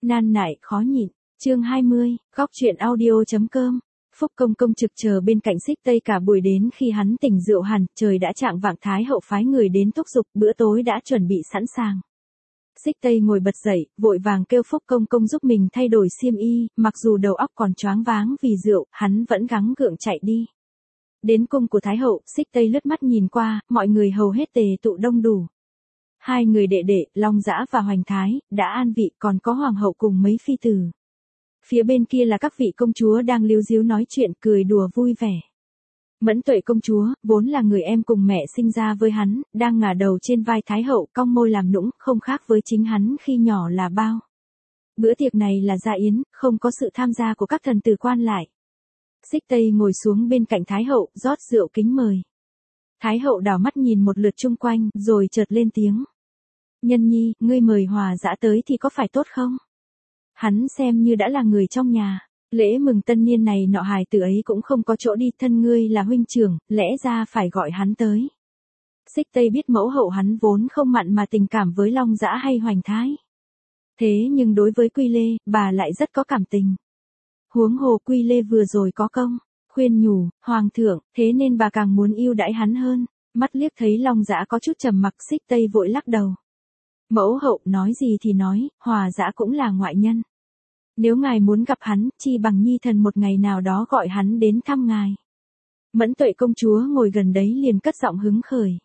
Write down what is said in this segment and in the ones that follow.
nan nại khó nhịn. Chương 20, góc truyện audio.com. Phúc Công Công trực chờ bên cạnh Xích Tây cả buổi, đến khi hắn tỉnh rượu hẳn, trời đã chạng vạng, Thái hậu phái người đến thúc giục, bữa tối đã chuẩn bị sẵn sàng. Xích Tây ngồi bật dậy, vội vàng kêu Phúc Công Công giúp mình thay đổi xiêm y, mặc dù đầu óc còn choáng váng vì rượu, hắn vẫn gắng gượng chạy đi. Đến cung của Thái hậu, Xích Tây lướt mắt nhìn qua, mọi người hầu hết tề tụ đông đủ. Hai người đệ đệ, Long Dã và Hoành Thái, đã an vị, còn có hoàng hậu cùng mấy phi tử. Phía bên kia là các vị công chúa đang líu díu nói chuyện, cười đùa vui vẻ. Mẫn Tuệ công chúa, vốn là người em cùng mẹ sinh ra với hắn, đang ngả đầu trên vai Thái hậu, cong môi làm nũng, không khác với chính hắn khi nhỏ là bao. Bữa tiệc này là gia yến, không có sự tham gia của các thần tử quan lại. Xích Tây ngồi xuống bên cạnh Thái hậu, rót rượu kính mời. Thái hậu đảo mắt nhìn một lượt chung quanh, rồi chợt lên tiếng. Nhân nhi, ngươi mời Hòa Dã tới thì có phải tốt không? Hắn xem như đã là người trong nhà, lễ mừng tân niên này nọ hài tử ấy cũng không có chỗ đi, thân ngươi là huynh trưởng, lẽ ra phải gọi hắn tới. Xích Tây biết mẫu hậu hắn vốn không mặn mà tình cảm với Long Dã hay Hoành Thái. Thế nhưng đối với Quy Lê, bà lại rất có cảm tình. Huống hồ Quy Lê vừa rồi có công khuyên nhủ hoàng thượng, thế nên bà càng muốn yêu đãi hắn hơn. Mắt liếc thấy Long Dã có chút trầm mặc, Xích Tây vội lắc đầu. Mẫu hậu nói gì thì nói, Hòa Dã cũng là ngoại nhân. Nếu ngài muốn gặp hắn, chi bằng nhi thần một ngày nào đó gọi hắn đến thăm ngài. Mẫn Tuệ công chúa ngồi gần đấy liền cất giọng hứng khởi.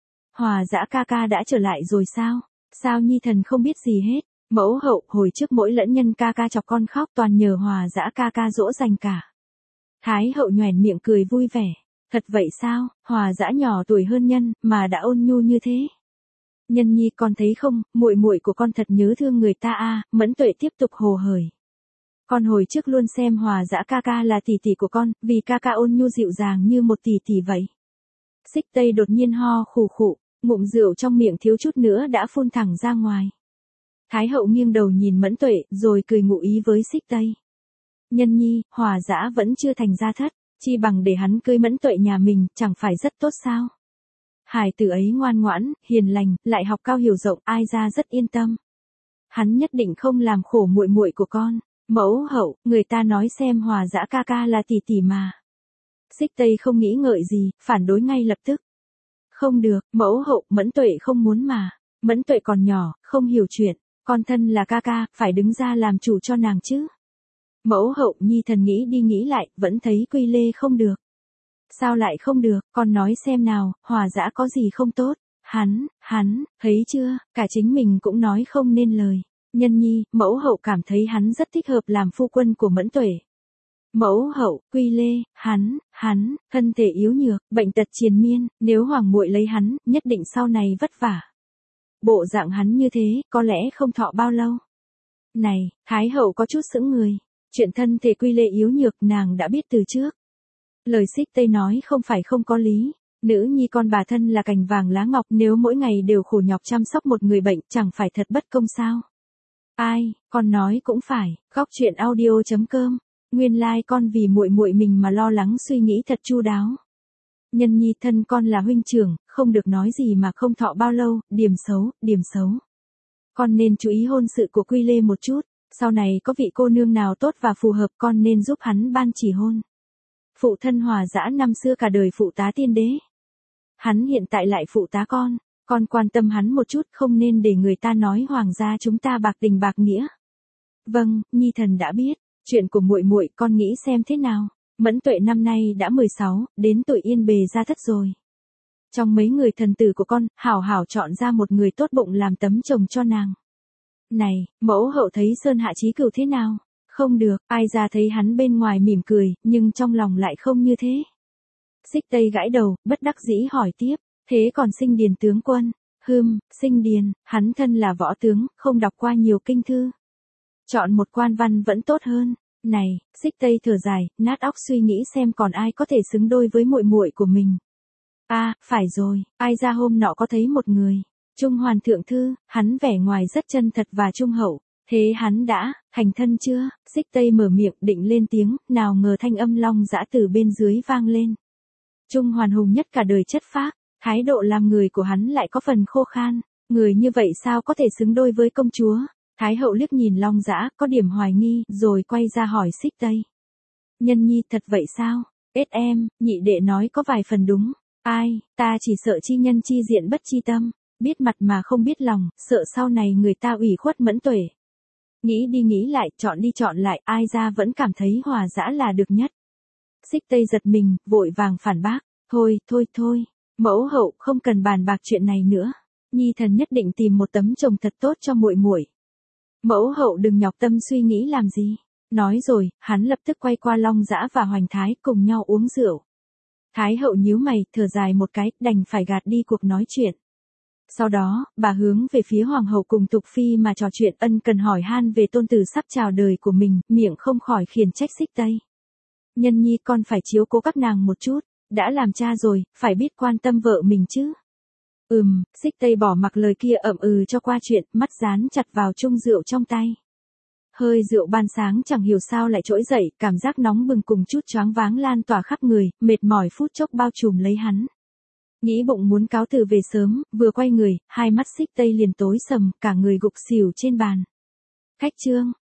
Hòa Dã ca ca đã trở lại rồi sao? Sao nhi thần không biết gì hết? Mẫu hậu, hồi trước mỗi lẫn nhân ca ca chọc con khóc toàn nhờ Hòa Dã ca ca dỗ dành cả. Thái hậu nhoẻn miệng cười vui vẻ. Thật vậy sao? Hòa Dã nhỏ tuổi hơn nhân, mà đã ôn nhu như thế. Nhân nhi con thấy không, muội muội của con thật nhớ thương người ta a. Mẫn Tuệ tiếp tục hồ hởi. Con hồi trước luôn xem Hòa Dã ca ca là tỷ tỷ của con, vì ca ca ôn nhu dịu dàng như một tỷ tỷ vậy. Xích Tây đột nhiên ho khủ khụ, ngụm rượu trong miệng thiếu chút nữa đã phun thẳng ra ngoài. Thái hậu nghiêng đầu nhìn Mẫn Tuệ, rồi cười ngụ ý với Xích Tây. Nhân nhi, Hòa Dã vẫn chưa thành gia thất, chi bằng để hắn cưới Mẫn Tuệ nhà mình, chẳng phải rất tốt sao? Hài tử ấy ngoan ngoãn, hiền lành, lại học cao hiểu rộng, ai ra rất yên tâm. Hắn nhất định không làm khổ muội muội của con. Mẫu hậu, người ta nói xem Hòa Dã ca ca là tỷ tỷ mà. Xích Tây không nghĩ ngợi gì, phản đối ngay lập tức. Không được, mẫu hậu, Mẫn Tuệ không muốn mà. Mẫn Tuệ còn nhỏ, không hiểu chuyện, con thân là ca ca, phải đứng ra làm chủ cho nàng chứ. Mẫu hậu, nhi thần nghĩ đi nghĩ lại, vẫn thấy Quy Lê không được. Sao lại không được, con nói xem nào, Hòa Dã có gì không tốt? Hắn, thấy chưa, cả chính mình cũng nói không nên lời. Nhân nhi, mẫu hậu cảm thấy hắn rất thích hợp làm phu quân của Mẫn Tuệ. Mẫu hậu, Quy Lê, hắn, thân thể yếu nhược, bệnh tật triền miên, nếu hoàng muội lấy hắn, nhất định sau này vất vả. Bộ dạng hắn như thế, có lẽ không thọ bao lâu. Này, Thái hậu có chút sững người, chuyện thân thể Quy Lê yếu nhược nàng đã biết từ trước. Lời Xích Tây nói không phải không có lý. Nữ nhi con bà thân là cành vàng lá ngọc, nếu mỗi ngày đều khổ nhọc chăm sóc một người bệnh, chẳng phải thật bất công sao? Ai, con nói cũng phải, góc truyện audio.com. Nguyên lai con vì muội muội mình mà lo lắng suy nghĩ thật chu đáo. Nhân nhi thân con là huynh trưởng, không được nói gì mà không thọ bao lâu, điểm xấu. Con nên chú ý hôn sự của Quy Lê một chút, sau này có vị cô nương nào tốt và phù hợp con nên giúp hắn ban chỉ hôn. Phụ thân Hòa Dã năm xưa cả đời phụ tá tiên đế. Hắn hiện tại lại phụ tá con quan tâm hắn một chút, không nên để người ta nói hoàng gia chúng ta bạc tình bạc nghĩa. Vâng, nhi thần đã biết, chuyện của muội muội con nghĩ xem thế nào. Mẫn Tuệ năm nay đã 16, đến tuổi yên bề gia thất rồi. Trong mấy người thần tử của con, hảo hảo chọn ra một người tốt bụng làm tấm chồng cho nàng. Này, mẫu hậu thấy Sơn Hạ Chí Cửu thế nào? Không được, ai ra thấy hắn bên ngoài mỉm cười, nhưng trong lòng lại không như thế. Xích Tây gãi đầu, bất đắc dĩ hỏi tiếp, thế còn Sinh Điền tướng quân? Sinh Điền, hắn thân là võ tướng, không đọc qua nhiều kinh thư. Chọn một quan văn vẫn tốt hơn. Này, Xích Tây thở dài, nát óc suy nghĩ xem còn ai có thể xứng đôi với muội muội của mình. Phải rồi, ai ra hôm nọ có thấy một người. Trung Hoàn thượng thư, hắn vẻ ngoài rất chân thật và trung hậu. Thế hắn đã thành thân chưa? Xích Tây mở miệng định lên tiếng, nào ngờ thanh âm Long Dã từ bên dưới vang lên. Trung Hoàn hùng nhất cả đời chất phác, thái độ làm người của hắn lại có phần khô khan, người như vậy sao có thể xứng đôi với công chúa? Thái hậu liếc nhìn Long Dã, có điểm hoài nghi, rồi quay ra hỏi Xích Tây. Nhân nhi thật vậy sao? Em, nhị đệ nói có vài phần đúng. Ai, ta chỉ sợ chi nhân chi diện bất chi tâm, biết mặt mà không biết lòng, sợ sau này người ta ủy khuất mẫn tuệ. Nghĩ đi nghĩ lại, chọn đi chọn lại, ai ra vẫn cảm thấy Hòa Dã là được nhất. Xích Tây giật mình, vội vàng phản bác. Thôi, mẫu hậu không cần bàn bạc chuyện này nữa. Nhi thần nhất định tìm một tấm chồng thật tốt cho muội muội. Mẫu hậu đừng nhọc tâm suy nghĩ làm gì. Nói rồi, hắn lập tức quay qua Long Dã và Hoành Thái cùng nhau uống rượu. Thái hậu nhíu mày, thở dài một cái, đành phải gạt đi cuộc nói chuyện. Sau đó, bà hướng về phía hoàng hậu cùng Tục Phi mà trò chuyện ân cần hỏi han về tôn tử sắp chào đời của mình, miệng không khỏi khiển trách Xích Tây. Nhân nhi con phải chiếu cố các nàng một chút, đã làm cha rồi, phải biết quan tâm vợ mình chứ. Xích Tây bỏ mặc lời kia ậm cho qua chuyện, mắt dán chặt vào chung rượu trong tay. Hơi rượu ban sáng chẳng hiểu sao lại trỗi dậy, cảm giác nóng bừng cùng chút choáng váng lan tỏa khắp người, mệt mỏi phút chốc bao trùm lấy hắn. Nghĩ bụng muốn cáo từ về sớm, vừa quay người, hai mắt Xích Tây liền tối sầm, cả người gục xỉu trên bàn. Khách trương,